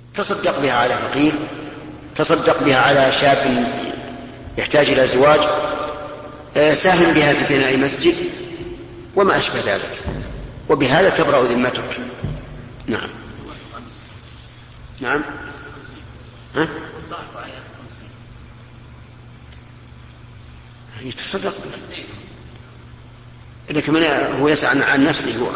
تصدق بها على فقير، تصدق بها على شاب يحتاج إلى زواج، ساهم بها في بناء مسجد وما أشبه ذلك، وبهذا تبرأ ذمتك. نعم. نعم. ها؟ يتصدق إذا كمان هو يسعى عن نفسه هو.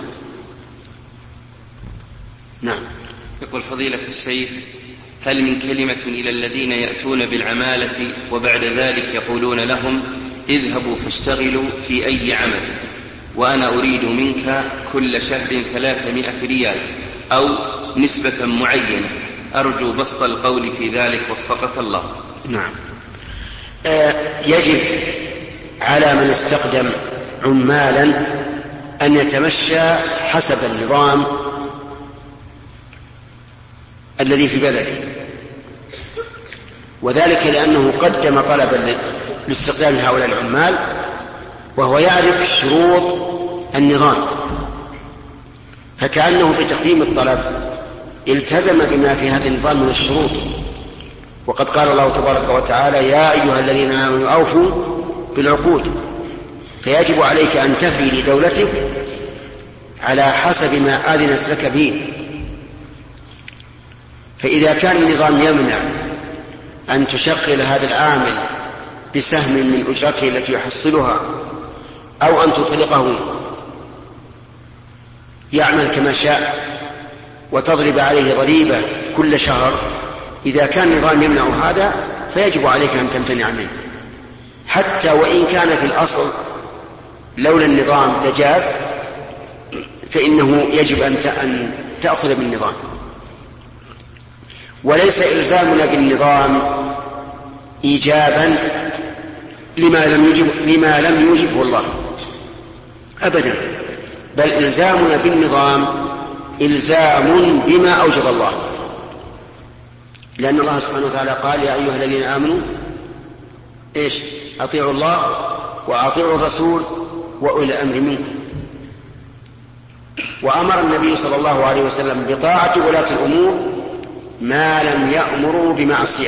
نعم. يقول فضيلة الشيخ: هل من كلمة إلى الذين يأتون بالعمالة وبعد ذلك يقولون لهم اذهبوا فاشتغلوا في أي عمل وأنا أريد منك كل شهر 300 ريال أو نسبة معينة، أرجو بسط القول في ذلك وفقك الله. نعم. يجب على من استخدم عمالا أن يتمشى حسب النظام الذي في بلده، وذلك لأنه قدم طلبا لاستخدام هؤلاء العمال وهو يعرف شروط النظام، فكأنه بتقديم الطلب التزم بما في هذا النظام من الشروط. وقد قال الله تبارك وتعالى: يا أيها الذين آمنوا أوفوا بالعقود. فيجب عليك أن تفي لدولتك على حسب ما آذنت لك به. فإذا كان النظام يمنع أن تشغل هذا العامل بسهم من أجرته التي يحصلها أو أن تطلقه يعمل كما شاء وتضرب عليه ضريبة كل شهر، إذا كان النظام يمنع هذا فيجب عليك أن تمتنع منه، حتى وإن كان في الأصل لولا النظام لجاز، فإنه يجب أن تأخذ بالنظام. وليس إلزامنا بالنظام إيجابا لما لم يوجبه الله أبدا، بل إلزامنا بالنظام إلزام بما أوجب الله، لأن الله سبحانه وتعالى قال: يا أيها الذين آمنوا أطيعوا الله وأطيعوا الرسول وأولي الأمر منكم. وأمر النبي صلى الله عليه وسلم بطاعة ولاة الأمور ما لم يأمروا بمعصية.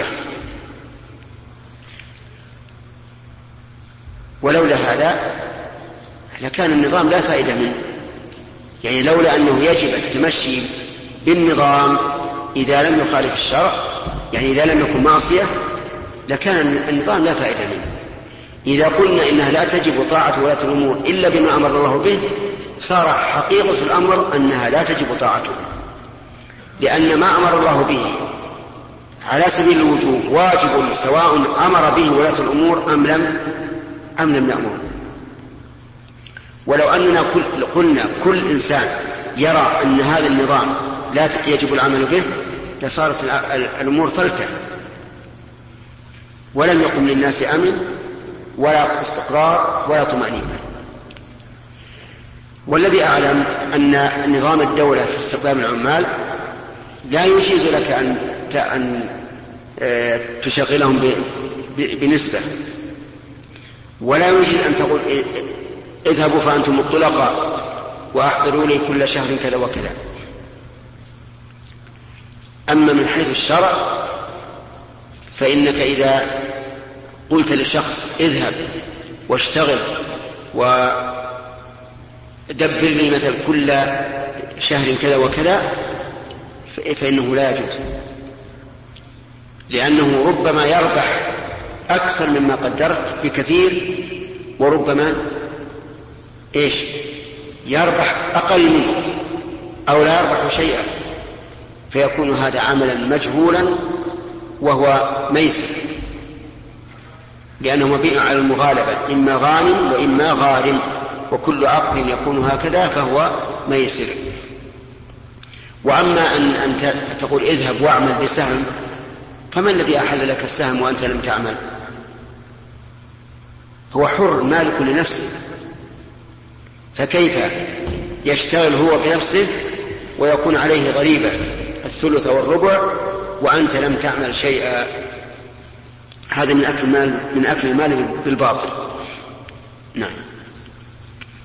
ولولا هذا لكان النظام لا فائدة منه، يعني لولا أنه يجب التمشي بالنظام إذا لم يخالف الشرع، يعني إذا لم يكن معصية، لكان النظام لا فائدة منه. إذا قلنا إنها لا تجب طاعة ولاة الأمور إلا بما أمر الله به، صار حقيقة الأمر أنها لا تجب طاعته، لأن ما أمر الله به على سبيل الوجوب واجب سواء أمر به ولاة الأمور أم لم يأمر. ولو أننا قلنا كل إنسان يرى أن هذا النظام لا يجب العمل به لصارت الأمور فلتة، ولم يكن للناس أمن ولا استقرار ولا طمأنينة. والذي أعلم أن نظام الدولة في استخدام العمال لا يجيز لك أن تشغلهم بنسبة، ولا يجيز أن تقول اذهبوا فأنتم الطلقاء وأحضروا لي كل شهر كذا وكذا. أما من حيث الشرع فإنك إذا قلت لشخص اذهب واشتغل ودبر لي مثل كل شهر كذا وكذا فإنه لا يجوز، لأنه ربما يربح أكثر مما قدرت بكثير، وربما يربح أقل منه أو لا يربح شيئا، فيكون هذا عملا مجهولا وهو ميسر، لأنه مبني على المغالبة، إما غانم وإما غارم، وكل عقد يكون هكذا فهو ميسر. وأما أن تقول اذهب واعمل بسهم، فما الذي أحل لك السهم وأنت لم تعمل؟ هو حر مالك لنفسه، فكيف يشتغل هو بنفسه ويكون عليه ضريبة 1/3 والربع وأنت لم تعمل شيئا؟ هذا من أكل المال بالباطل. نعم.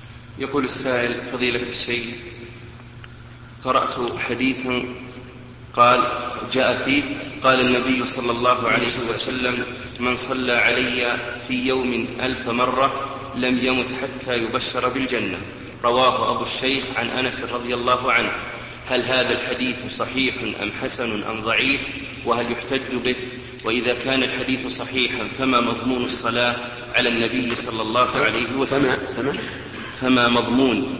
يقول السائل: فضيلة الشيخ، قرأت حديثا قال جاء فيه قال النبي صلى الله عليه وسلم من صلى علي في يوم 1000 مرة لم يمت حتى يبشر بالجنة. رواه أبو الشيخ عن أنس رضي الله عنه. هل هذا الحديث صحيح أم حسن أم ضعيف؟ وهل يحتج به؟ وإذا كان الحديث صحيحا فما مضمون الصلاة على النبي صلى الله عليه وسلم؟ فما مضمون؟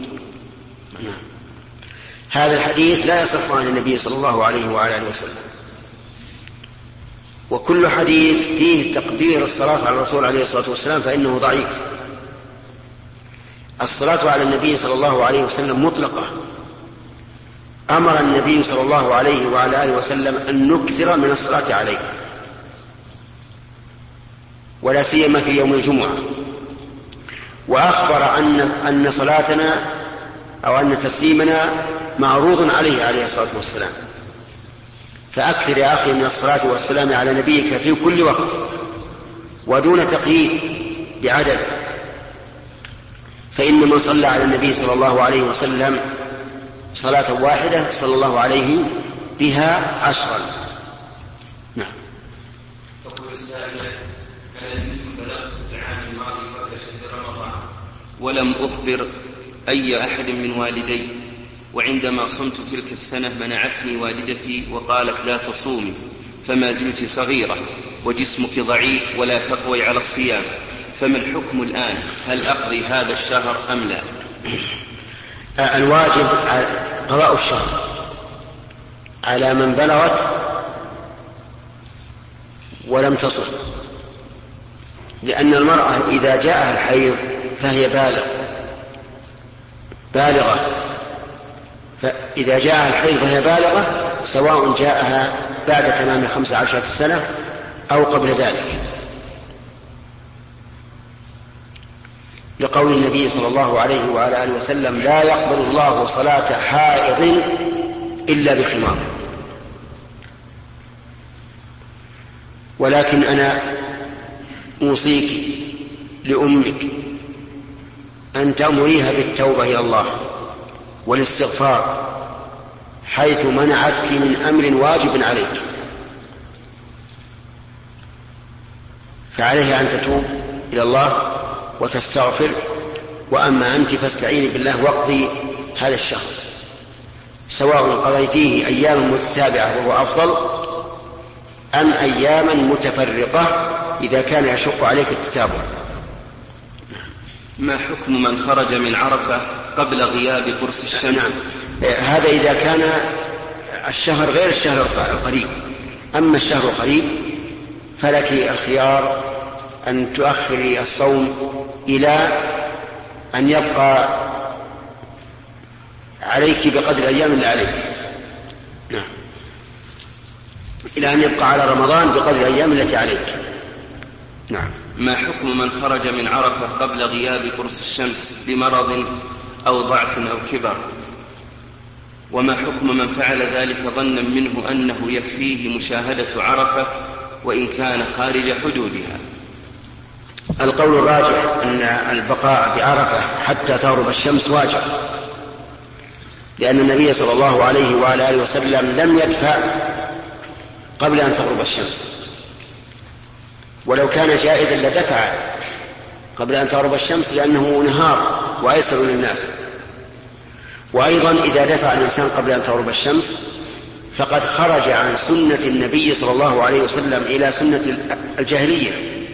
هذا الحديث لا يصح عن النبي صلى الله عليه وعلى آله وسلم، وكل حديث فيه تقدير الصلاة على الرسول عليه الصلاة والسلام فإنه ضعيف. الصلاة على النبي صلى الله عليه وسلم مطلقة. أمر النبي صلى الله عليه وعلى آله وسلم أن نكثر من الصلاة عليه، ولا سيما في يوم الجمعة، وأخبر أن صلاتنا أو أن تسليمنا معروض عليه الصلاة والسلام. فأكثر يا أخي من الصلاة والسلام على نبيك في كل وقت ودون تقييد بعدد، فإن من صلى على النبي صلى الله عليه وسلم صلاة واحدة صلى الله عليه بها 10. نعم. ولم أخبر أي أحد من والدي، وعندما صمت تلك السنة منعتني والدتي وقالت لا تصومي، فما زلت صغيرة وجسمك ضعيف ولا تقوي على الصيام، فما الحكم الآن؟ هل أقضي هذا الشهر أم لا؟ الواجب قضاء الشهر على من بلغت ولم تصم، لأن المرأة إذا جاءها الحيض فهي بالغة، فإذا جاءها الحيض فهي بالغة سواء جاءها بعد تمام 15 سنة أو قبل ذلك، لقول النبي صلى الله عليه وعلى آله وسلم لا يقبل الله صلاة حائض إلا بخمار. ولكن أنا أوصيك لأمك أن تأمريها بالتوبة إلى الله والاستغفار حيث منعتك من أمر واجب عليك، فعليها أن تتوب إلى الله وتستغفر. وأما أنت فاستعيني بالله واقضي هذا الشهر، سواء قضيتيه أياما متتابعة وهو أفضل أم أياما متفرقة إذا كان يشق عليك التتابع. ما حكم من خرج من عرفة قبل غياب قرص الشمس؟ هذا إذا كان الشهر غير الشهر القريب. أما الشهر القريب فلك الخيار أن تؤخري الصوم إلى أن يبقى عليك بقدر الأيام اللي عليك. نعم. إلى أن يبقى على رمضان بقدر الأيام التي عليك. نعم. ما حكم من خرج من عرفة قبل غياب قرص الشمس لمرض أو ضعف أو كبر؟ وما حكم من فعل ذلك ظنا منه أنه يكفيه مشاهدة عرفة وإن كان خارج حدودها؟ القول الراجح أن البقاء بعرفة حتى تغرب الشمس واجب، لأن النبي صلى الله عليه وعلى آله وسلم لم يدفع قبل أن تغرب الشمس، ولو كان جائزا لدفع قبل أن تغرب الشمس لأنه نهار وأيسر للناس. وأيضا إذا دفع الإنسان قبل أن تغرب الشمس فقد خرج عن سنة النبي صلى الله عليه وسلم إلى سنة الجاهلية،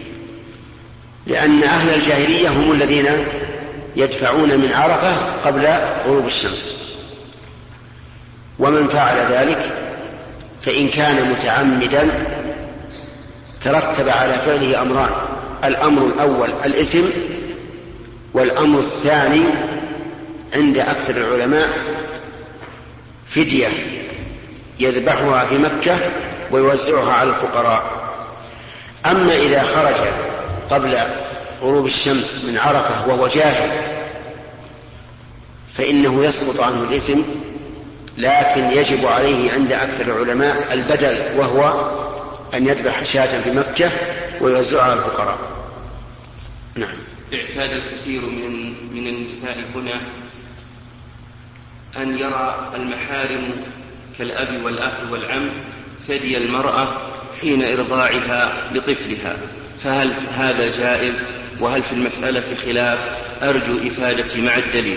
لأن أهل الجاهلية هم الذين يدفعون من عرفة قبل غروب الشمس. ومن فعل ذلك فإن كان متعمدا ترتب على فعله أمران: الأمر الأول الإثم، والأمر الثاني عند أكثر العلماء فدية يذبحها في مكة ويوزعها على الفقراء. أما إذا خرج قبل غروب الشمس من عرفة وهو جاهل فإنه يسقط عنه الإثم، لكن يجب عليه عند أكثر العلماء البدل، وهو أن يذبح شاة في مكة ويوزعها على الفقراء. نعم. اعتاد الكثير من النساء هنا أن يرى المحارم كالأب والأخ والعم ثدي المرأة حين إرضاعها لطفلها، فهل هذا جائز؟ وهل في المسألة خلاف؟ أرجو إفادتي مع الدليل.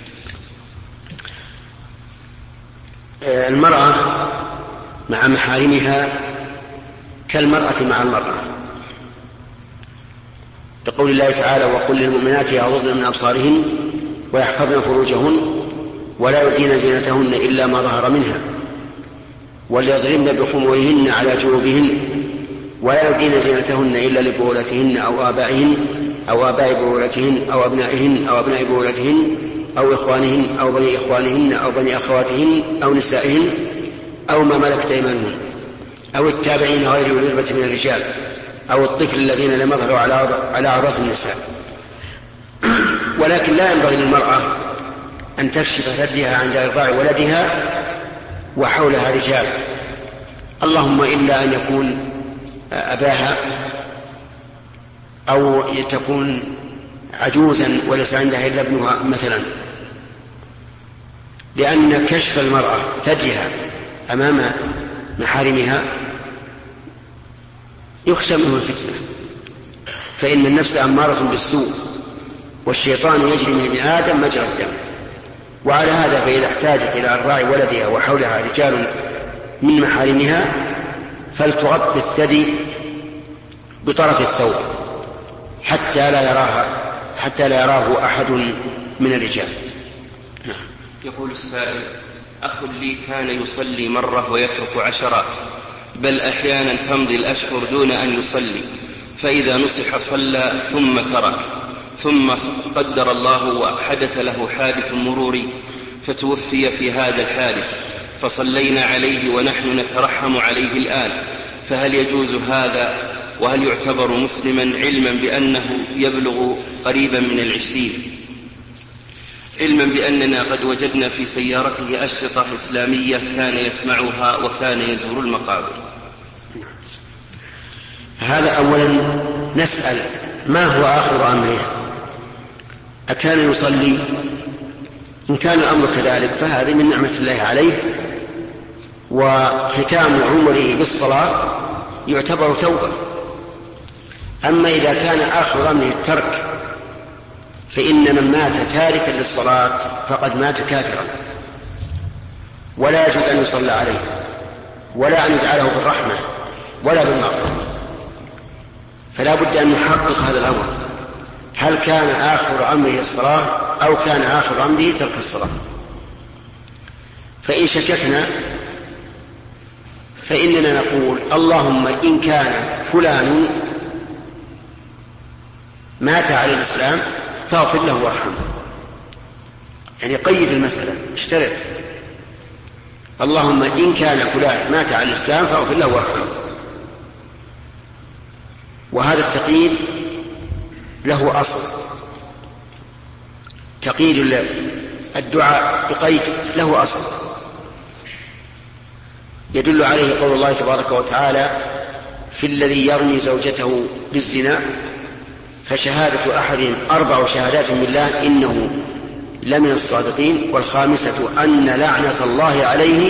المرأة مع محارمها كالمرأة مع المرأة، لقول الله تعالى: وقل للمؤمنات يغضضن من أبصارهن ويحفظن فروجهن ولا يبدين زينتهن إلا ما ظهر منها وليضربن بخمورهن على جيوبهن ولا يبدين زينتهن إلا لبعولتهن أو آبائهن أو آباء بعولتهن أو أبنائهن أو أبناء بعولتهن أو إخوانهن أو بني إخوانهن أو بني أخواتهن أو نسائهن أو ما ملكت أيمانهن أو التابعين غير أولي الإربة من الرجال أو الطفل الذين لم يظهروا على عورات النساء. ولكن لا ينبغي للمرأة أن تكشف ثديها عند إرضاع ولدها وحولها رجال، اللهم إلا أن يكون أباها أو تكون عجوزا وليس عندها إلا ابنها مثلا، لأن كشف المرأة ثديها أمام محارمها يخشى منه الفتنة، فإن النفس أمارة بالسوء والشيطان يجري من ابن آدم مجرى الدم. وعلى هذا فإذا احتاجت إلى إرضاع ولدها وحولها رجال من محارمها فلتغطي الثدي بطرف الثوب حتى لا يراه أحد من الرجال. يقول السائل: أخ لي كان يصلي مرة ويترك عشرات، بل أحيانا تمضي الأشهر دون أن يصلي، فإذا نصح صلى ثم ترك، ثم قدر الله وحدث له حادث مروري فتوفي في هذا الحادث، فصلينا عليه ونحن نترحم عليه الآن، فهل يجوز هذا؟ وهل يعتبر مسلما علما بأنه يبلغ قريبا من 20، علما بأننا قد وجدنا في سيارته أشرطة إسلامية كان يسمعها وكان يزور المقابر؟ هذا أولا نسأل ما هو آخر أمره؟ أكان يصلي؟ إن كان الأمر كذلك فهذه من نعمة الله عليه، وختام عمره بالصلاة يعتبر توبة. أما إذا كان آخر أمره الترك فإن من مات تاركا للصلاة فقد مات كافرا، ولا يجوز أن يصلى عليه ولا أن يدعى له بالرحمة ولا بالمغفرة. فلا بد أن نحقق هذا الأمر، هل كان آخر أمره الصلاة أو كان آخر أمره ترك الصلاة؟ فإن شككنا فإننا نقول: اللهم إن كان فلان مات على الإسلام فاغفر له وارحمه. يعني قيد المسألة، اشترط: اللهم إن كان فلان مات على الإسلام فاغفر له وارحمه. وهذا التقييد له أصل، تقييد الدعاء بقيد له أصل يدل عليه قول الله تبارك وتعالى في الذي يرمي زوجته بالزنا فشهادة أحدهم 4 شهادات بالله إنه لمن الصادقين والخامسة أن لعنة الله عليه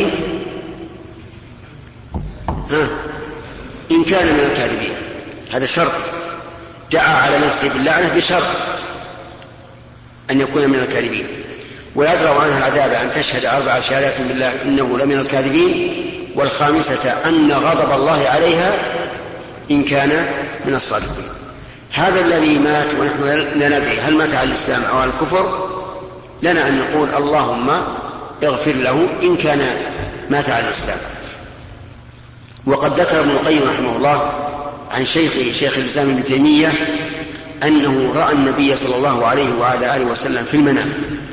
إن كان من الكاذبين. هذا شرط، دعا على نفسه باللعنة بشرط أن يكون من الكاذبين، ويدرأ عنها العذاب أن تشهد 4 شهادات بالله إنه لمن الكاذبين والخامسة أن غضب الله عليها إن كان من الصادقين. هذا الذي مات ونحن لا ندري هل مات على الإسلام أو على الكفر لنا أن نقول: اللهم اغفر له إن كان مات على الإسلام. وقد ذكر ابن القيم رحمه الله عن شيخ الإسلام ابن تيمية أنه رأى النبي صلى الله عليه وعلى آله وسلم في المنام،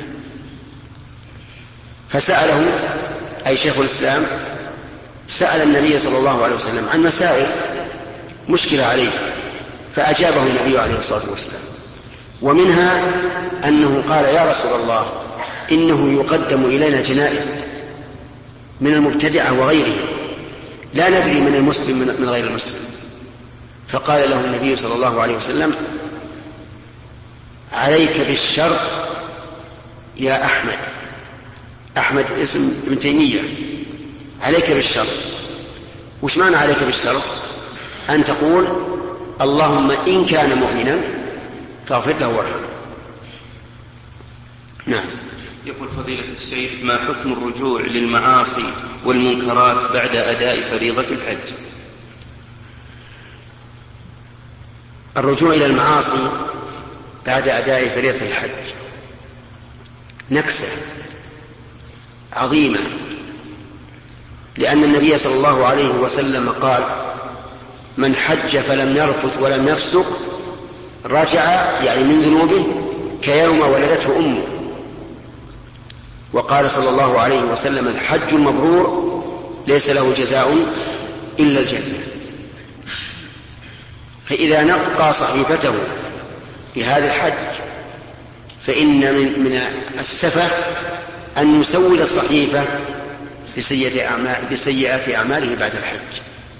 فسأله، أي شيخ الإسلام سأل النبي صلى الله عليه وسلم عن مسائل مشكلة عليه، فأجابه النبي عليه الصلاة والسلام. ومنها أنه قال: يا رسول الله إنه يقدم إلينا جنائز من المبتدعة وغيرهم لا ندري من المسلم من غير المسلم. فقال له النبي صلى الله عليه وسلم: عليك بالشرط يا أحمد. أحمد اسم ابن تيمية، عليك بالشرط. وش معنى عليك بالشرط؟ أن تقول اللهم إن كان مؤمنا فاغفر له وارحمه. نعم. يقول فضيلة الشيخ: ما حكم الرجوع للمعاصي والمنكرات بعد أداء فريضة الحج؟ الرجوع إلى المعاصي بعد أداء فريضة الحج نكسة عظيمة، لأن النبي صلى الله عليه وسلم قال: من حج فلم يرفث ولم يفسق رجع، يعني من ذنوبه كيوم ولدته أمه. وقال صلى الله عليه وسلم: الحج المبرور ليس له جزاء إلا الجنة. فإذا نقى صحيفته بهذا الحج فإن من السفه أن يسود الصحيفة بسيئات أعماله بعد الحج.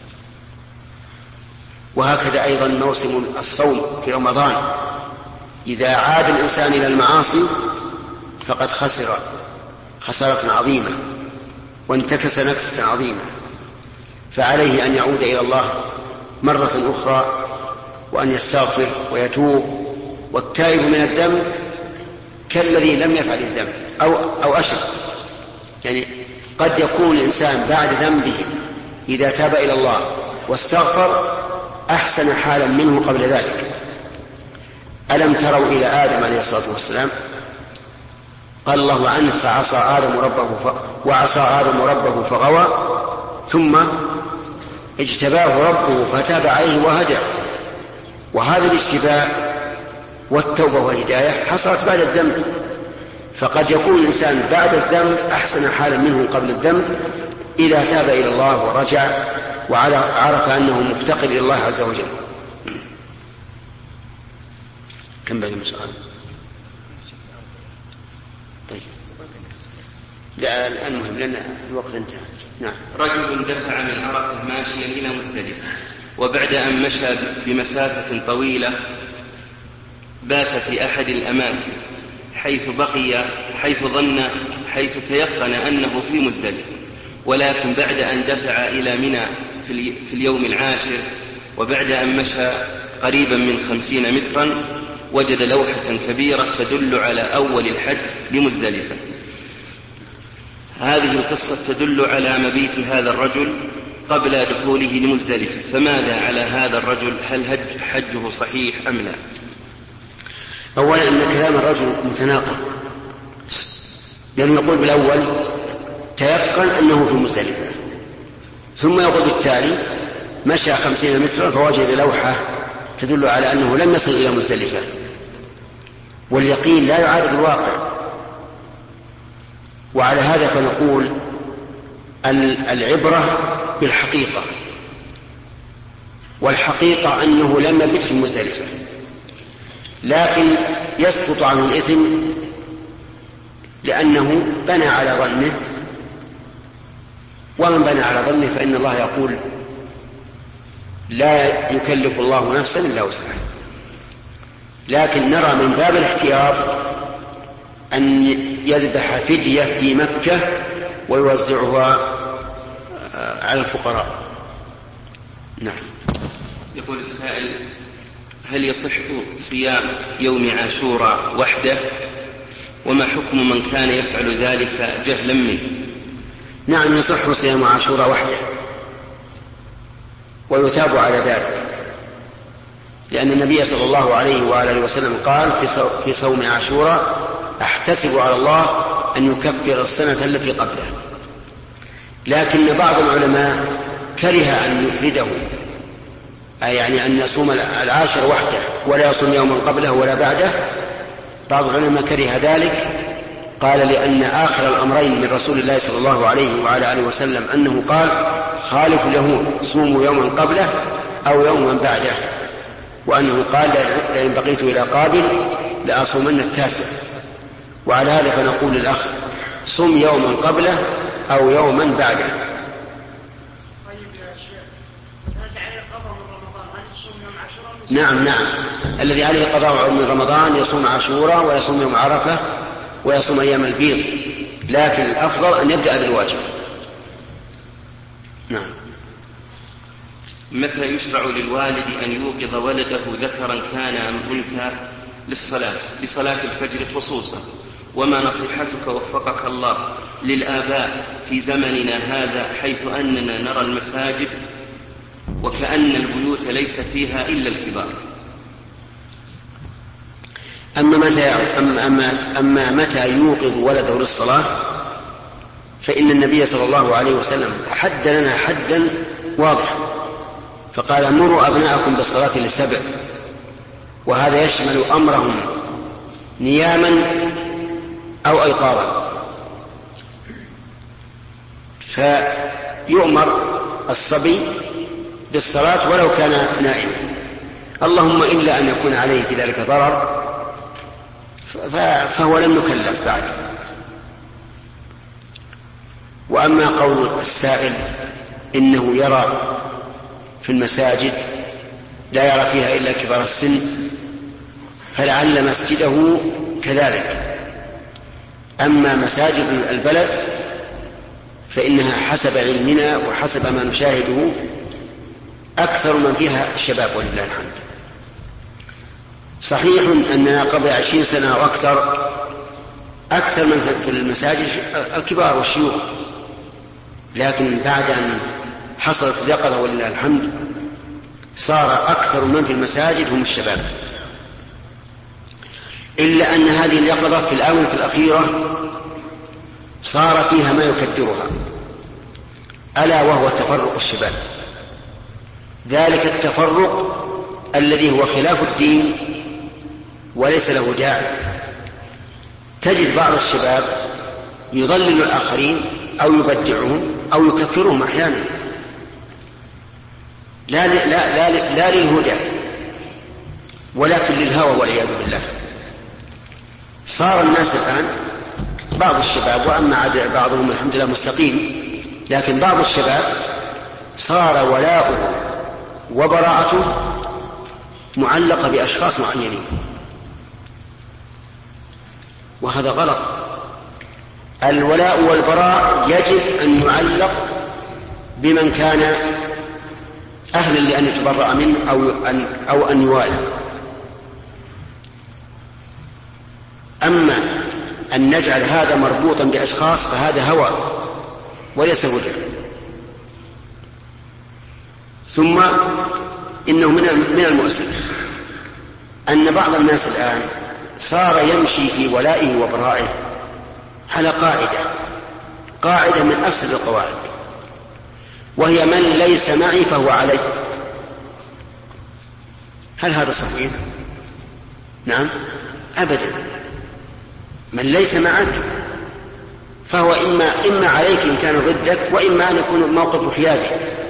وهكذا أيضا موسم الصوم في رمضان، إذا عاد الإنسان إلى المعاصي فقد خسر خسارة عظيمة وانتكس نكسة عظيمة، فعليه أن يعود إلى الله مرة أخرى وأن يستغفر ويتوب. والتائب من الذنب كالذي لم يفعل الذنب أو أشد. يعني قد يكون الإنسان بعد ذنبه إذا تاب إلى الله واستغفر أحسن حالا منه قبل ذلك. ألم تروا إلى آدم عليه الصلاة والسلام؟ قال الله عنه: وعصى آدم ربه فغوى ثم اجتباه ربه فتاب عليه وهدى. وهذا الاجتباء والتوبة والهداية حصلت بعد الذنب، فقد يكون الإنسان بعد الذنب أحسن حالا منه قبل الذنب إذا تاب إلى الله ورجع وعرف أنه مفتقر إلى الله عز وجل. كم بقي مسألة؟ طيب لا الآن مهم لأن الوقت انتهى. نعم. رجل دفع من عرفة ماشيا إلى مزدلفة، وبعد أن مشى بمسافة طويلة بات في أحد الأماكن حيث تيقن أنه في مزدلفة، ولكن بعد أن دفع إلى منى في اليوم العاشر وبعد أن مشى قريبا من 50 مترا وجد لوحة كبيرة تدل على أول الحج بمزدلفة. هذه القصة تدل على مبيت هذا الرجل قبل دخوله لمزدلفة، فماذا على هذا الرجل؟ هل حجه صحيح أم لا؟ أولا أن كلام الرجل متناقض، لأنه يقول بالأول تيقن أنه في مزدلفة، ثم يقول بالتالي مشى 50 مترا فوجد لوحة تدل على أنه لم يصل إلى مزدلفة، واليقين لا يعارض الواقع. وعلى هذا فنقول العبرة بالحقيقة، والحقيقة أنه لم يبت في مزدلفة، لكن يسقط عنه الإثم لأنه بنى على ظنه، ومن بنى على ظنه فإن الله يقول: لا يكلف الله نفسا إلا وسعها. لكن نرى من باب الاحتياط أن يذبح فدية في مكة ويوزعها على الفقراء. نعم. يقول السائل: هل يصح صيام يوم عاشوراء وحده؟ وما حكم من كان يفعل ذلك جهلا منه؟ نعم، يصح صيام عاشوراء وحده ويثاب على ذلك، لأن النبي صلى الله عليه وآله وسلم قال في صوم عاشوراء: أحتسب على الله أن يكفر السنة التي قبله. لكن بعض العلماء كره أن يفرده، يعني أن يصوم العاشر وحده ولا يصوم يوما قبله ولا بعده. بعض العلماء كره ذلك، قال لأن آخر الأمرين من رسول الله صلى الله عليه وعلى آله وسلم أنه قال: خالف اليهود، صوموا يوما قبله أو يوما بعده، وأنه قال: لئن بقيت إلى قابل لأصومن التاسع. وعلى هذا فنقول للأخ: صم يوما قبله أو يوما بعده. نعم، الذي عليه قضاء من رمضان يصوم عاشوراء ويصوم يوم عرفة ويصوم أيام البيض، لكن الأفضل أن يبدأ بالواجب. نعم. متى يشرع للوالد أن يوقظ ولده ذكرا كان أم أنثى لصلاة الفجر خصوصا؟ وما نصيحتك وفقك الله للآباء في زمننا هذا حيث أننا نرى المساجد وكأن البيوت ليس فيها إلا الكبار؟ أما متى يوقظ ولده للصلاة فإن النبي صلى الله عليه وسلم حد لنا حدا واضحا، فقال: مروا أبناءكم بالصلاة ل7، وهذا يشمل أمرهم نياما أو أيقاظا. فيؤمر الصبي بالصلاة ولو كان نائما، اللهم إلا أن يكون عليه في ذلك ضرر فهو لم يكلف بعد. وأما قول السائل إنه يرى في المساجد لا يرى فيها إلا كبار السن، فلعل مسجده كذلك. أما مساجد البلد فإنها حسب علمنا وحسب ما نشاهده أكثر من فيها الشباب ولله الحمد. صحيح أننا قبل 20 سنة أو أكثر من في المساجد الكبار والشيوخ، لكن بعد أن حصلت اليقظة ولله الحمد صار أكثر من في المساجد هم الشباب. إلا أن هذه اليقظة في الآونة الأخيرة صار فيها ما يكدرها، ألا وهو تفرق الشباب. ذلك التفرق الذي هو خلاف الدين وليس له داعي. تجد بعض الشباب يضلل الآخرين أو يبدعهم أو يكفرهم أحيانا، لا للهدى ولكن للهوى والعياذ بالله. صار الناس الآن بعض الشباب، وأما بعضهم الحمد لله مستقيم، لكن بعض الشباب صار ولاؤه وبراءته معلقة بأشخاص معينين، وهذا غلط. الولاء والبراء يجب أن يعلق بمن كان أهلا لأن يتبرأ منه أو أن يوالى. أما أن نجعل هذا مربوطا بأشخاص فهذا هوى وليس هدى. ثم إنه من المؤسف أن بعض الناس الآن صار يمشي في ولائه وبرائه على قاعدة من أفسد القواعد، وهي من ليس معي فهو علي. هل هذا صحيح؟ نعم أبدا. من ليس معك فهو إما عليك إن كان ضدك، وإما أن يكون موقف حيادي.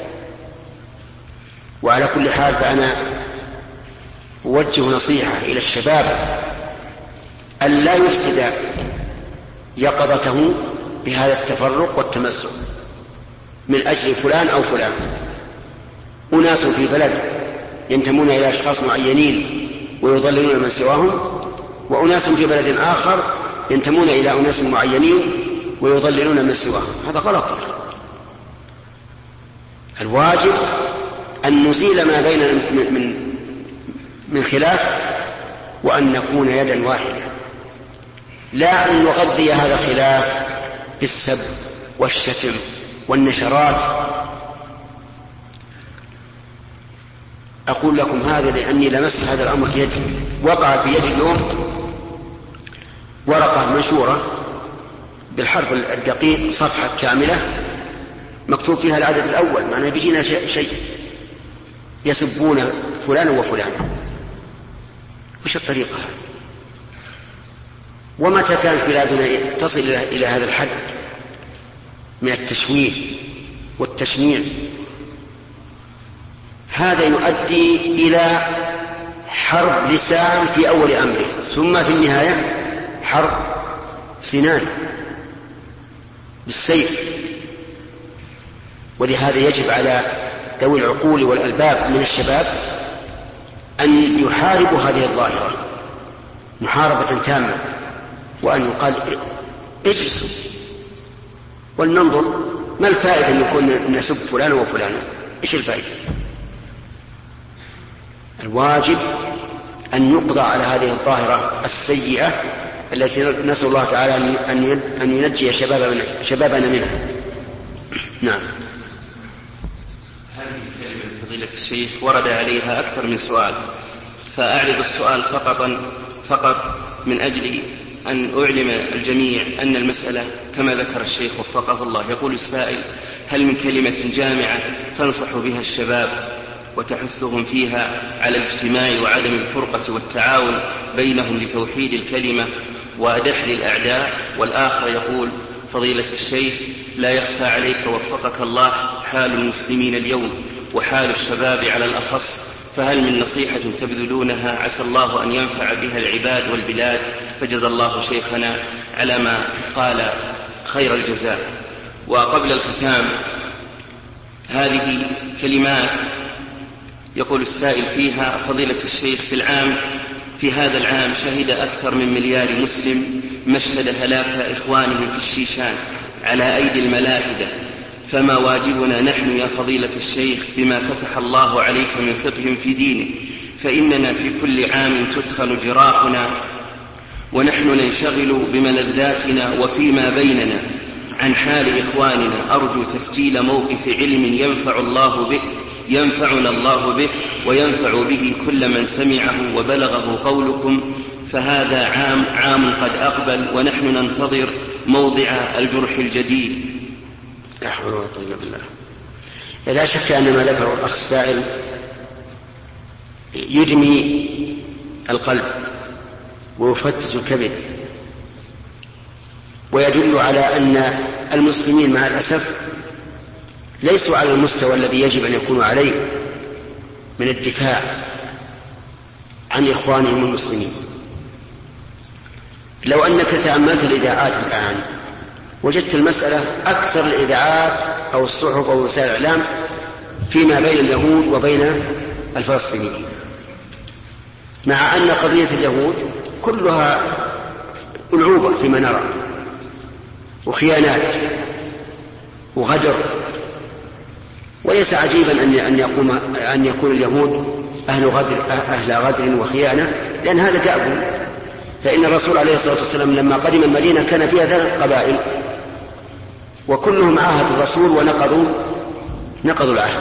وعلى كل حال فأنا أوجه نصيحة إلى الشباب أن لا يفسد يقظته بهذا التفرق والتمسك من أجل فلان أو فلان. أناس في بلد ينتمون إلى أشخاص معينين ويضللون من سواهم، وأناس في بلد آخر ينتمون إلى أناس معينين ويضللون من سواهم. هذا غلط. الواجب أن نزيل ما بيننا من خلاف، وأن نكون يدا واحدة، لا أن نغذي هذا الخلاف بالسب والشتم والنشرات. أقول لكم هذا لأني لمست هذا الأمر في يدي. وقع في يدي اليوم ورقة منشورة بالحرف الدقيق، صفحة كاملة مكتوب فيها العدد الأول، معناه بيجينا شيء يسبون فلان وفلان. وش الطريقة هذه؟ ومتى كانت بلادنا تصل إلى هذا الحد من التشويه والتشنيع؟ هذا يؤدي إلى حرب لسان في أول أمره، ثم في النهاية حرب سنان بالسيف. ولهذا يجب على ذوي العقول والألباب من الشباب أن يحاربوا هذه الظاهرة محاربة تامة، وأن يقال اجلسوا ولننظر ما الفائدة أن يكون نسب فلان وفلان؟ إيش الفائدة؟ الواجب أن يقضى على هذه الظاهرة السيئة التي نسأل الله تعالى أن ينجي شبابنا منها. نعم. هذه الكلمة فضيلة الشيخ ورد عليها أكثر من سؤال، فأعرض السؤال فقط من أجل أن أعلم الجميع أن المسألة كما ذكر الشيخ وفقه الله. يقول السائل: هل من كلمة جامعة تنصح بها الشباب وتحثهم فيها على الاجتماع وعدم الفرقة والتعاون بينهم لتوحيد الكلمة ودحر الأعداء؟ والآخر يقول: فضيلة الشيخ، لا يخفى عليك وفقك الله حال المسلمين اليوم وحال الشباب على الأخص، فهل من نصيحة تبذلونها عسى الله أن ينفع بها العباد والبلاد؟ فجزى الله شيخنا على ما قال خير الجزاء. وقبل الختام، هذه كلمات يقول السائل فيها: فضيلة الشيخ، في هذا العام شهد أكثر من مليار مسلم مشهد هلاك إخوانهم في الشيشان على أيدي الملاحدة، فما واجبنا نحن يا فضيلة الشيخ بما فتح الله عليك من فقه في دينه؟ فإننا في كل عام تثخن جراحنا ونحن ننشغل بملذاتنا وفيما بيننا عن حال إخواننا. أرجو تسجيل موقف علم ينفعنا الله به وينفع به كل من سمعه وبلغه قولكم، فهذا عام قد أقبل ونحن ننتظر موضع الجرح الجديد. لا حول ولا قوة إلا بالله. لا شك أن ما ذكره الأخ السائل يدمي القلب ويفتت الكبد، ويدل على أن المسلمين مع الأسف ليسوا على المستوى الذي يجب أن يكونوا عليه من الدفاع عن إخوانهم المسلمين. لو أنك تأملت الإذاعات الآن وجدت المسألة أكثر الإذاعات أو الصحف أو وسائل الإعلام فيما بين اليهود وبين الفلسطينيين، مع أن قضية اليهود كلها ألعوبة فيما نرى وخيانات وغدر. وليس عجيبا أن يكون اليهود أهل غدر وخيانة، لأن هذا دأبهم. فإن الرسول عليه الصلاة والسلام لما قدم المدينة كان فيها 3 قبائل وكلهم عاهدوا الرسول ونقضوا العهد.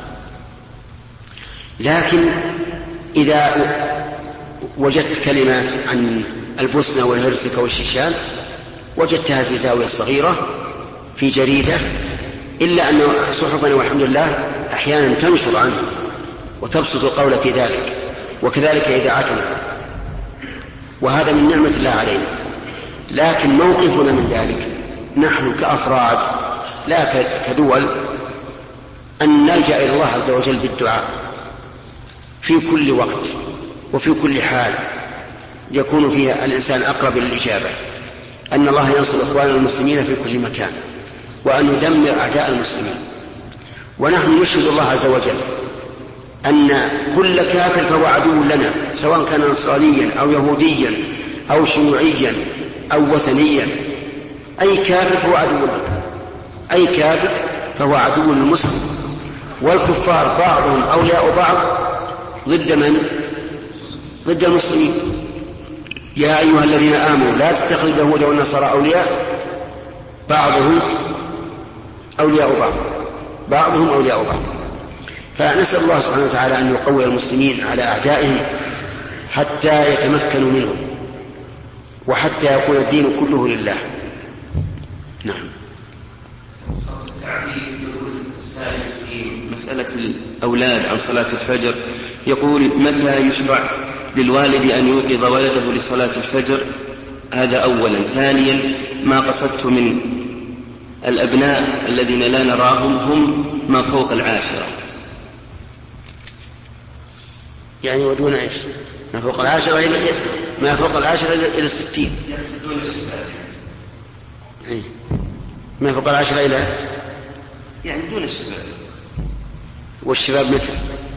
لكن إذا وجدت كلمات عن البوسنة والهرسك والشيشان وجدتها في زاوية صغيرة في جريدة، إلا أن صحفنا والحمد لله أحيانا تنشر عنه وتبسط القول في ذلك، وكذلك إذاعتنا، وهذا من نعمة الله علينا. لكن موقفنا من ذلك نحن كأفراد لا كدول أن نلجأ إلى الله عز وجل بالدعاء في كل وقت وفي كل حال يكون فيها الإنسان أقرب للإجابة، أن الله ينصر إخواننا المسلمين في كل مكان وأن يدمر أعداء المسلمين. ونحن نشهد الله عز وجل أن كل كافر فهو عدو لنا، سواء كان نصرانيا أو يهوديا أو شيوعيا أو وثنيا. أي كافر فهو عدو لنا، أي كافر فهو عدو للمسلم. والكفار بعضهم أولياء بعض ضد من؟ ضد المسلمين. يا أيها الذين آمنوا لا تتخذوا اليهود والنصارى أولياء بعضهم أولياء بعض. فنسأل الله سبحانه وتعالى أن يقوي المسلمين على أعدائهم حتى يتمكنوا منهم وحتى يكون الدين كله لله. نعم. السائل في مسألة الأولاد عن صلاة الفجر يقول: متى يشرع للوالد أن يوقظ ولده لصلاة الفجر؟ هذا أولا. ثانيا، ما قصدت من الأبناء الذين لا نراهم هم ما فوق 10. يعني ودون إيش؟ ما فوق 10 إلى 60. يقصدون الشباب. ما فوق 10 إلى يعني دون الشباب. والشباب متى؟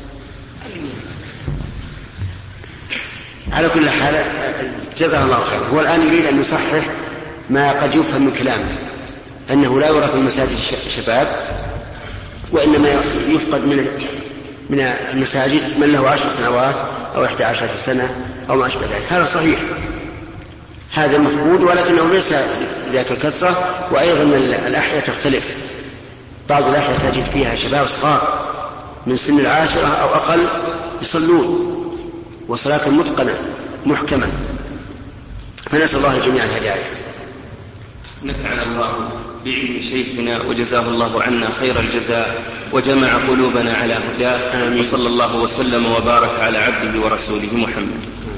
على كل حال جزاه الله خير. هو الآن يريد أن يصحح ما قد يفهم من كلامه، أنه لا يرى في المساجد شباب، وإنما يفقد من المساجد من له 10 سنوات أو 11 سنة أو ما أشبه ذلك. هذا صحيح، هذا مفقود، ولكنه ليس ذاك الكثرة. وأيضا الأحياء تختلف، بعض الأحياء تجد فيها شباب صغار من سن 10 أو أقل يصلون وصلاة متقنة محكمة. فنسأل الله جميعا الهداية. نفعنا الله بعلم شيخنا وجزاه الله عنا خير الجزاء وجمع قلوبنا على هداه، وصلى الله وسلم وبارك على عبده ورسوله محمد.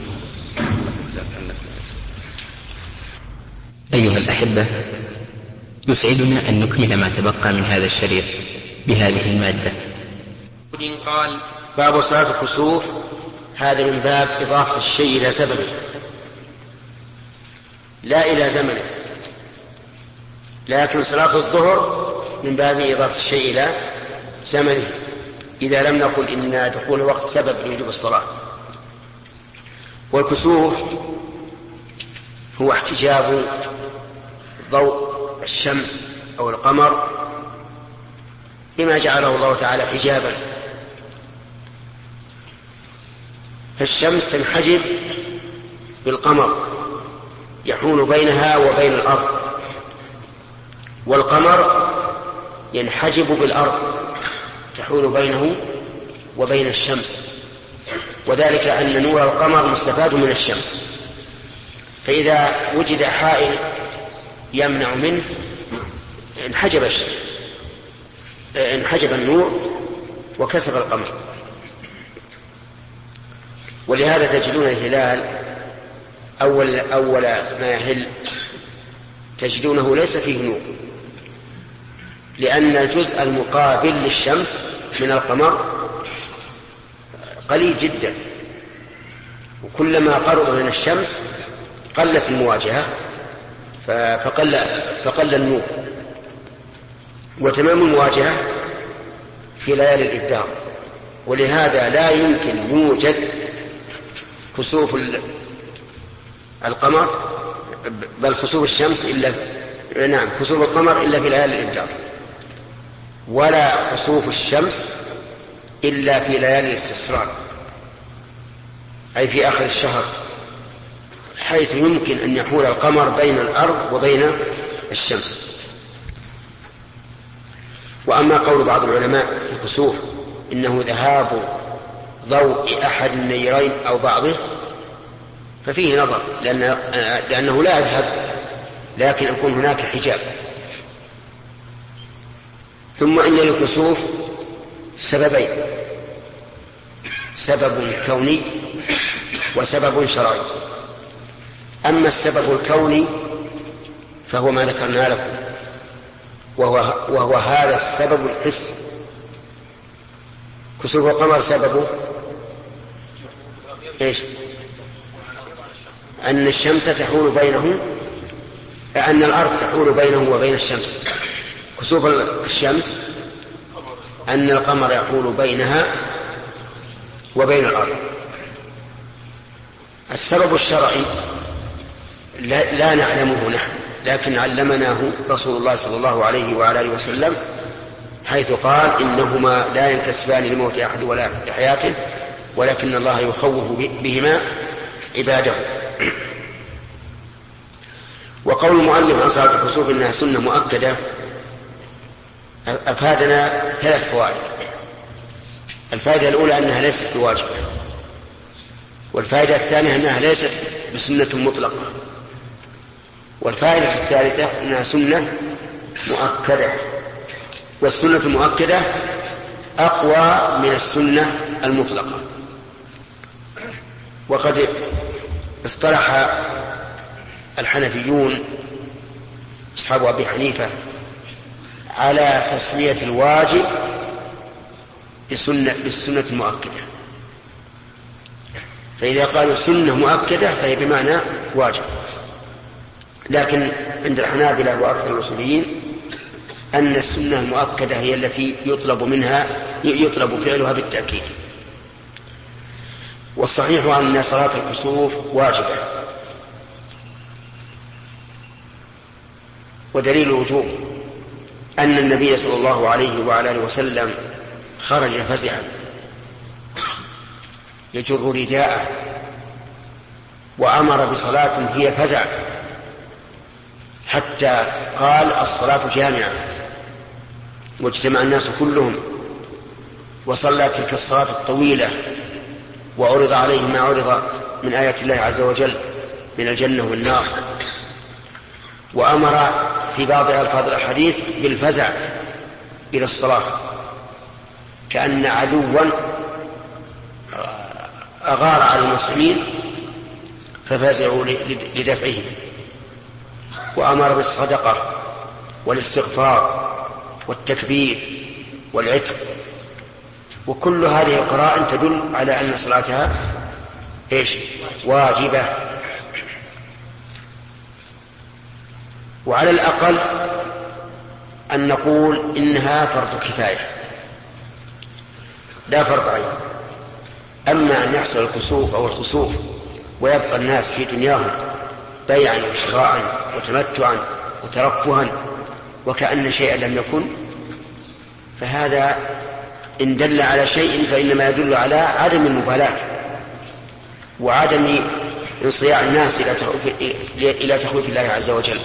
أيها الأحبة، يسعدنا أن نكمل ما تبقى من هذا الشريط بهذه المادة. قال: باب صلاة الكسوف. هذا من باب إضافة الشيء إلى سببه لا إلى زمنه، لكن صلاة الظهر من باب إضافة الشيء إلى زمنه إذا لم نقل إن دخول الوقت سبب لوجوب الصلاة. والكسوف هو احتجاب ضوء الشمس أو القمر بما جعله الله تعالى حجابا. فالشمس تنحجب بالقمر يحول بينها وبين الأرض، والقمر ينحجب بالأرض تحول بينه وبين الشمس، وذلك أن نور القمر مستفاد من الشمس، فإذا وجد حائل يمنع منه انحجب النور وكسب القمر. ولهذا تجدون الهلال أول ما يهل تجدونه ليس فيه نور، لأن الجزء المقابل للشمس من القمر قليل جدا، وكلما قرب من الشمس قلت المواجهة فقل النور. وتمام المواجهة في ليالي الإبدار، ولهذا لا يمكن يوجد كسوف القمر بل كسوف الشمس كسوف القمر إلا في ليالي الإبدار، ولا كسوف الشمس إلا في ليالي الاستسرار، أي في آخر الشهر، حيث يمكن أن يحول القمر بين الأرض وبين الشمس. وأما قول بعض العلماء في الكسوف إنه ذهاب ضوء أحد النيرين أو بعضه ففيه نظر، لأنه لا يذهب، لكن يكون هناك حجاب. ثم إن للكسوف سببين: سبب كوني وسبب شرعي. أما السبب الكوني فهو ما ذكرنا لكم، وهو هذا السبب الحسي. كسوف القمر سببه إيش؟ أن الشمس تحول بينه، أن الأرض تحول بينه وبين الشمس. كسوف الشمس أن القمر يحول بينها وبين الأرض. السبب الشرعي لا نعلمه نحن، لكن علمناه رسول الله صلى الله عليه وعلى آله وسلم، حيث قال: إنهما لا ينتسبان لموت أحد ولا لحياته، ولكن الله يخوف بهما عباده. وقول المؤلف عن صلاة الكسوف إنها سنة مؤكدة أفادنا 3 فوائد. الفائدة الأولى أنها ليست بواجبة، والفائدة الثانية أنها ليست بسنة مطلقة، والفائدة الثالثة أنها سنة مؤكدة، والسنة المؤكدة أقوى من السنة المطلقة. وقد اصطلح الحنفيون أصحاب أبي حنيفة على تسمية الواجب بالسنة المؤكدة، فإذا قالوا سنة مؤكدة فهي بمعنى واجب. لكن عند الحنابلة وأكثر الأصوليين أن السنة المؤكدة هي التي يطلب فعلها بالتأكيد. والصحيح أن صلاة الكسوف واجبة، ودليل الوجوب أن النبي صلى الله عليه وعلى آله وسلم خرج فزعا يجر رداءه وأمر بصلاة هي فزع، حتى قال الصلاة جامعة، واجتمع الناس كلهم وصلى تلك الصلاة الطويلة، وعرض عليه ما عرض من آيات الله عز وجل من الجنة والنار، وأمر في بعض ألفاظ الحديث بالفزع إلى الصلاة، كأن عدوا أغار على المسلمين ففزعوا لدفعه، وأمر بالصدقة والاستغفار والتكبير والعتق، وكل هذه القرائن تدل على أن صلاتها واجبة. وعلى الأقل أن نقول إنها فرض كفاية لا فرض عين. أما أن يحصل الكسوف أو الخسوف ويبقى الناس في دنياهم بيعا وشراء وتمتعا وترفها وكأن شيئا لم يكن، فهذا إن دل على شيء فإنما يدل على عدم المبالاة وعدم انصياع الناس إلى تخويف الله عز وجل.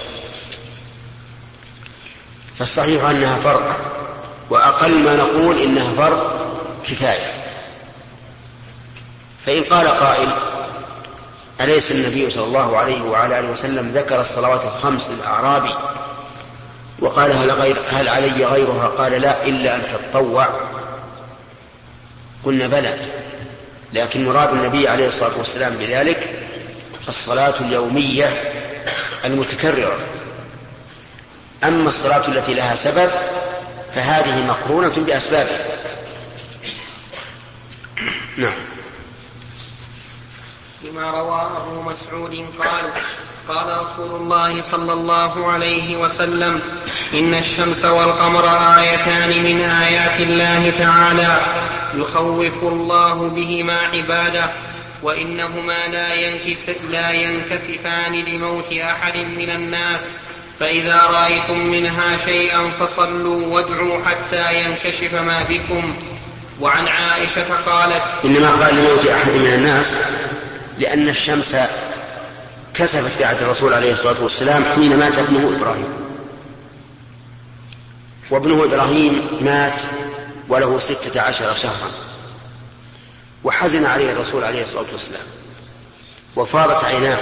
فالصحيح أنها فرض، وأقل ما نقول إنها فرض كفاية. فإن قال قائل أليس النبي صلى الله عليه وعلى آله وسلم ذكر الصلوات الخمس للأعرابي وقال هل علي غيرها؟ قال لا إلا أن تتطوع. قلنا بلى، لكن مراد النبي عليه الصلاة والسلام بذلك الصلاة اليومية المتكررة. أما الصلاة التي لها سبب فهذه مقرونة بأسبابها. نعم. لما روى أبو مسعود قال رسول الله صلى الله عليه وسلم إن الشمس والقمر آيتان من آيات الله تعالى يخوف الله بهما عباده، وإنهما لا ينكسفان لموت أحد من الناس، فإذا رأيتم منها شيئا فصلوا وادعوا حتى ينكشف ما بكم. وعن عائشة قالت إنما قال لموت أحد من الناس لأن الشمس كسفت في عهد الرسول عليه الصلاة والسلام حين مات ابنه إبراهيم، وابنه إبراهيم مات وله 16 شهرا، وحزن عليه الرسول عليه الصلاة والسلام وفاضت عيناه،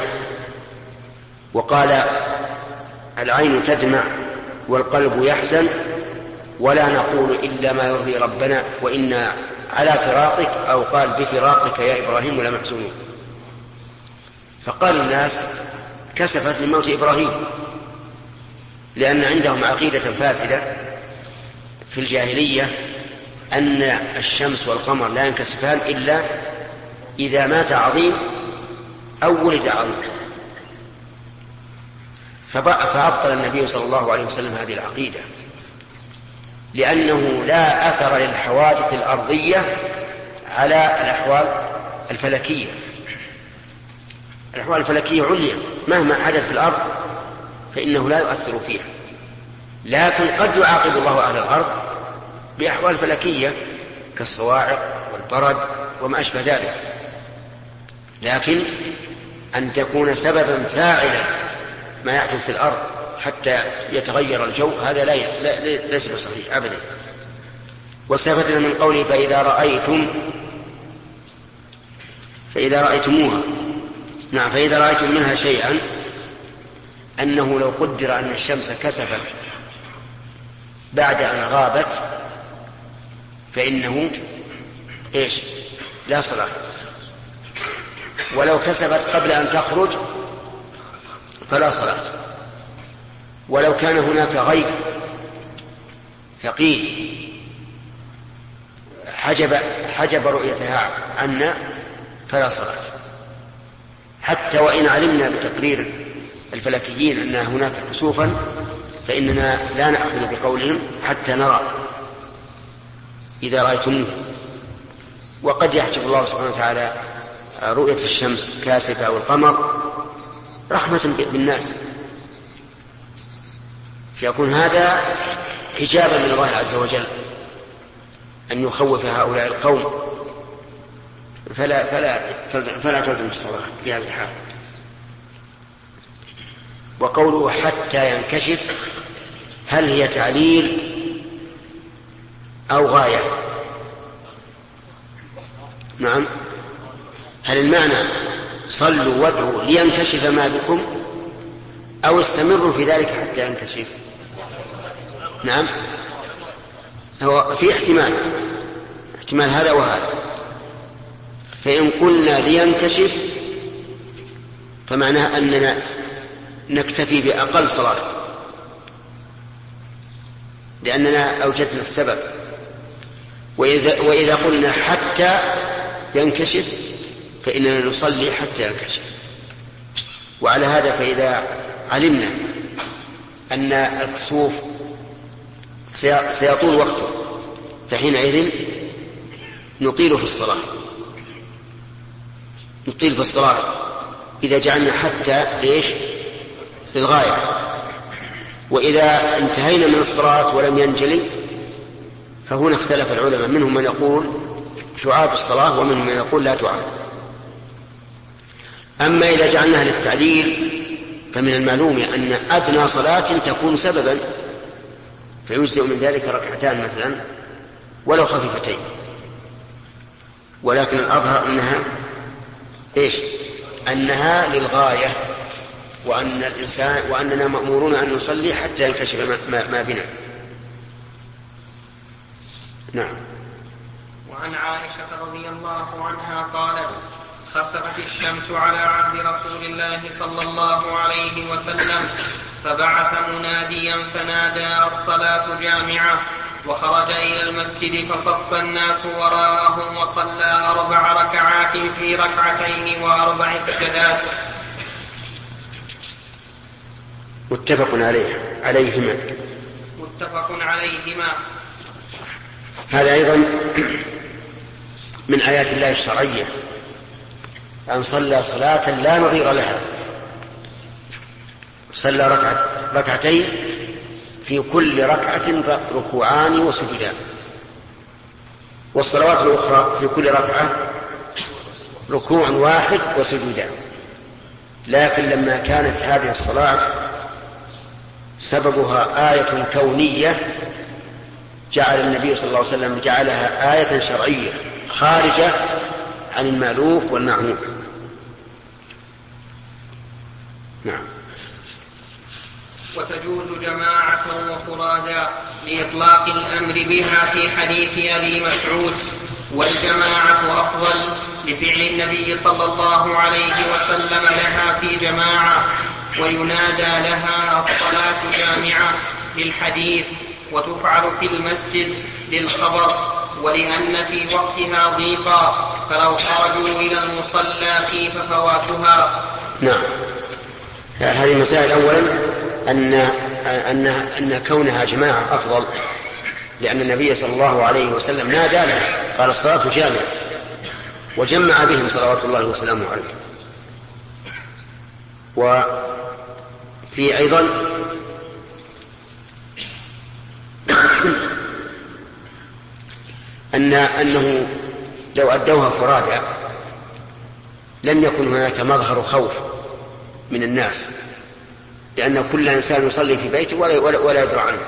وقال العين تدمع والقلب يحزن ولا نقول إلا ما يرضي ربنا وإنا على فراقك، أو قال بفراقك يا إبراهيم لمحزونون. فقال الناس كسفت لموت إبراهيم، لأن عندهم عقيدة فاسدة في الجاهلية أن الشمس والقمر لا ينكسفان إلا إذا مات عظيم أو ولد عظيم. فأبطل النبي صلى الله عليه وسلم هذه العقيدة، لأنه لا أثر للحوادث الأرضية على الأحوال الفلكية. الأحوال الفلكية عليا، مهما حدث في الأرض فإنه لا يؤثر فيها، لكن قد يعاقب الله أهل الأرض بأحوال فلكية كالصواعق والبرد وما أشبه ذلك، لكن أن تكون سببا فاعلا ما يحدث في الأرض حتى يتغير الجو هذا ليس بصحيح أبدا. واستفدنا من قوله فإذا رأيتموها، نعم، فإذا رأيتم منها شيئا، أنه لو قدر أن الشمس كسفت بعد أن غابت فإنه لا صلاة، ولو كسفت قبل أن تخرج فلا صلاة، ولو كان هناك غيب ثقيل حجب رؤيتها عنا فلا صلاة، حتى وإن علمنا بتقرير الفلكيين أن هناك كسوفا فإننا لا نأخذ بقولهم حتى نرى إذا رأيتموه. وقد يحجب الله سبحانه وتعالى رؤية الشمس كاسفة أو القمر رحمة بالناس، فيكون هذا حجابا من الله عز وجل أن يخوف هؤلاء القوم، فلا تلزم الصلاة في هذا الحال. وقوله حتى ينكشف هل هي تعليل أو غاية؟ نعم، هل المعنى صلوا وادعوا لينكشف ما بكم أو استمروا في ذلك حتى ينكشف؟ نعم، هو في احتمال هذا وهذا. فإن قلنا لينكشف فمعناه أننا نكتفي بأقل صلاة لأننا أوجدنا السبب. وإذا قلنا حتى ينكشف فإننا نصلي حتى ينكشف. وعلى هذا فإذا علمنا أن الكسوف سيطول وقته فحينئذ نطيل في الصلاة إذا جعلنا حتى ليش؟ للغاية. وإذا انتهينا من الصلاة ولم ينجلي فهنا اختلف العلماء، منهم من يقول تعاد الصلاة ومنهم من يقول لا تعاد. أما إذا جعلناها للتعليل فمن المعلوم أن أدنى صلاة تكون سببا، فيجزئ من ذلك ركعتان مثلا ولو خفيفتين. ولكن الأظهر أنها للغاية، وأننا مأمورون أن نصلي حتى ينكشف ما بنا. نعم. وعن عائشة رضي الله عنها قالت: خسفت الشمس على عهد رسول الله صلى الله عليه وسلم فبعث مناديا فنادى: الصلاة جامعة، وخرج إلى المسجد فصف الناس وراءهم وصلى 4 ركعات في 2 ركعتين و4 سجدات. متفق عليهما. هذا أيضا من آيات الله الشرعية، أن صلى صلاة لا نظير لها، صلى ركعتين في كل ركعة ركوعان وسجدان، والصلوات الأخرى في كل ركعة ركوع واحد وسجودان. لكن لما كانت هذه الصلاة سببها آية كونية جعل النبي صلى الله عليه وسلم جعلها آية شرعية خارجة عن المألوف والمعهود. نعم. وتجوز جماعة وفرادا لإطلاق الأمر بها في حديث أبي مسعود، والجماعة أفضل لفعل النبي صلى الله عليه وسلم لها في جماعة، وينادى لها الصلاة جامعة للحديث، وتفعل في المسجد للخبر، ولأن في وقتها ضيقا فلو خرجوا إلى المصلى كيف فواتها. نعم. هذه المسائل أولا أن كونها جماعة أفضل، لأن النبي صلى الله عليه وسلم نادى لها قال: الصلاة جامعة، وجمع بهم صلوات الله وسلامه عليه. وفي أيضا أنه لو أدوها فرادا لم يكن هناك مظهر خوف من الناس، لأن كل إنسان يصلي في بيته ولا يدرى عنه.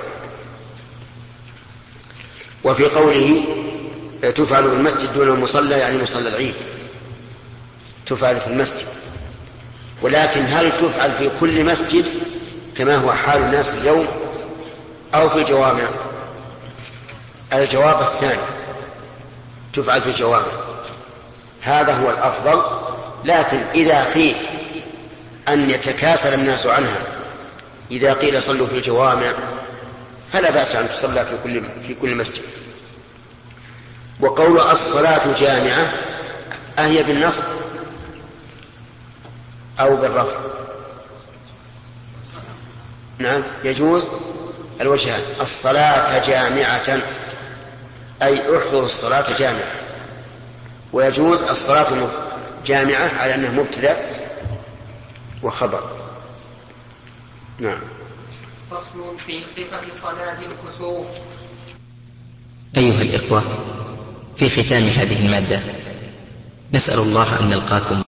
وفي قوله تفعل بالمسجد دون المصلى يعني مصلى العيد، تفعل في المسجد. ولكن هل تفعل في كل مسجد كما هو حال الناس اليوم أو في الجوامع؟ الجواب الثاني، تفعل في الجوامع، هذا هو الأفضل. لكن إذا خيف أن يتكاسل الناس عنها إذا قيل صلوا في الجوامع فلا بأس أن تصلى في كل مسجد. وقول الصلاة جامعة أهي بالنصب أو بالرفع؟ نعم، يجوز الوجهان. الصلاة جامعة أي احضر الصلاة جامعة، ويجوز الصلاة جامعة على أنه مبتدأ وخبر. نعم. فصل في صفة صلاة الكسوف. أيها الإخوة، في ختام هذه المادة نسأل الله أن نلقاكم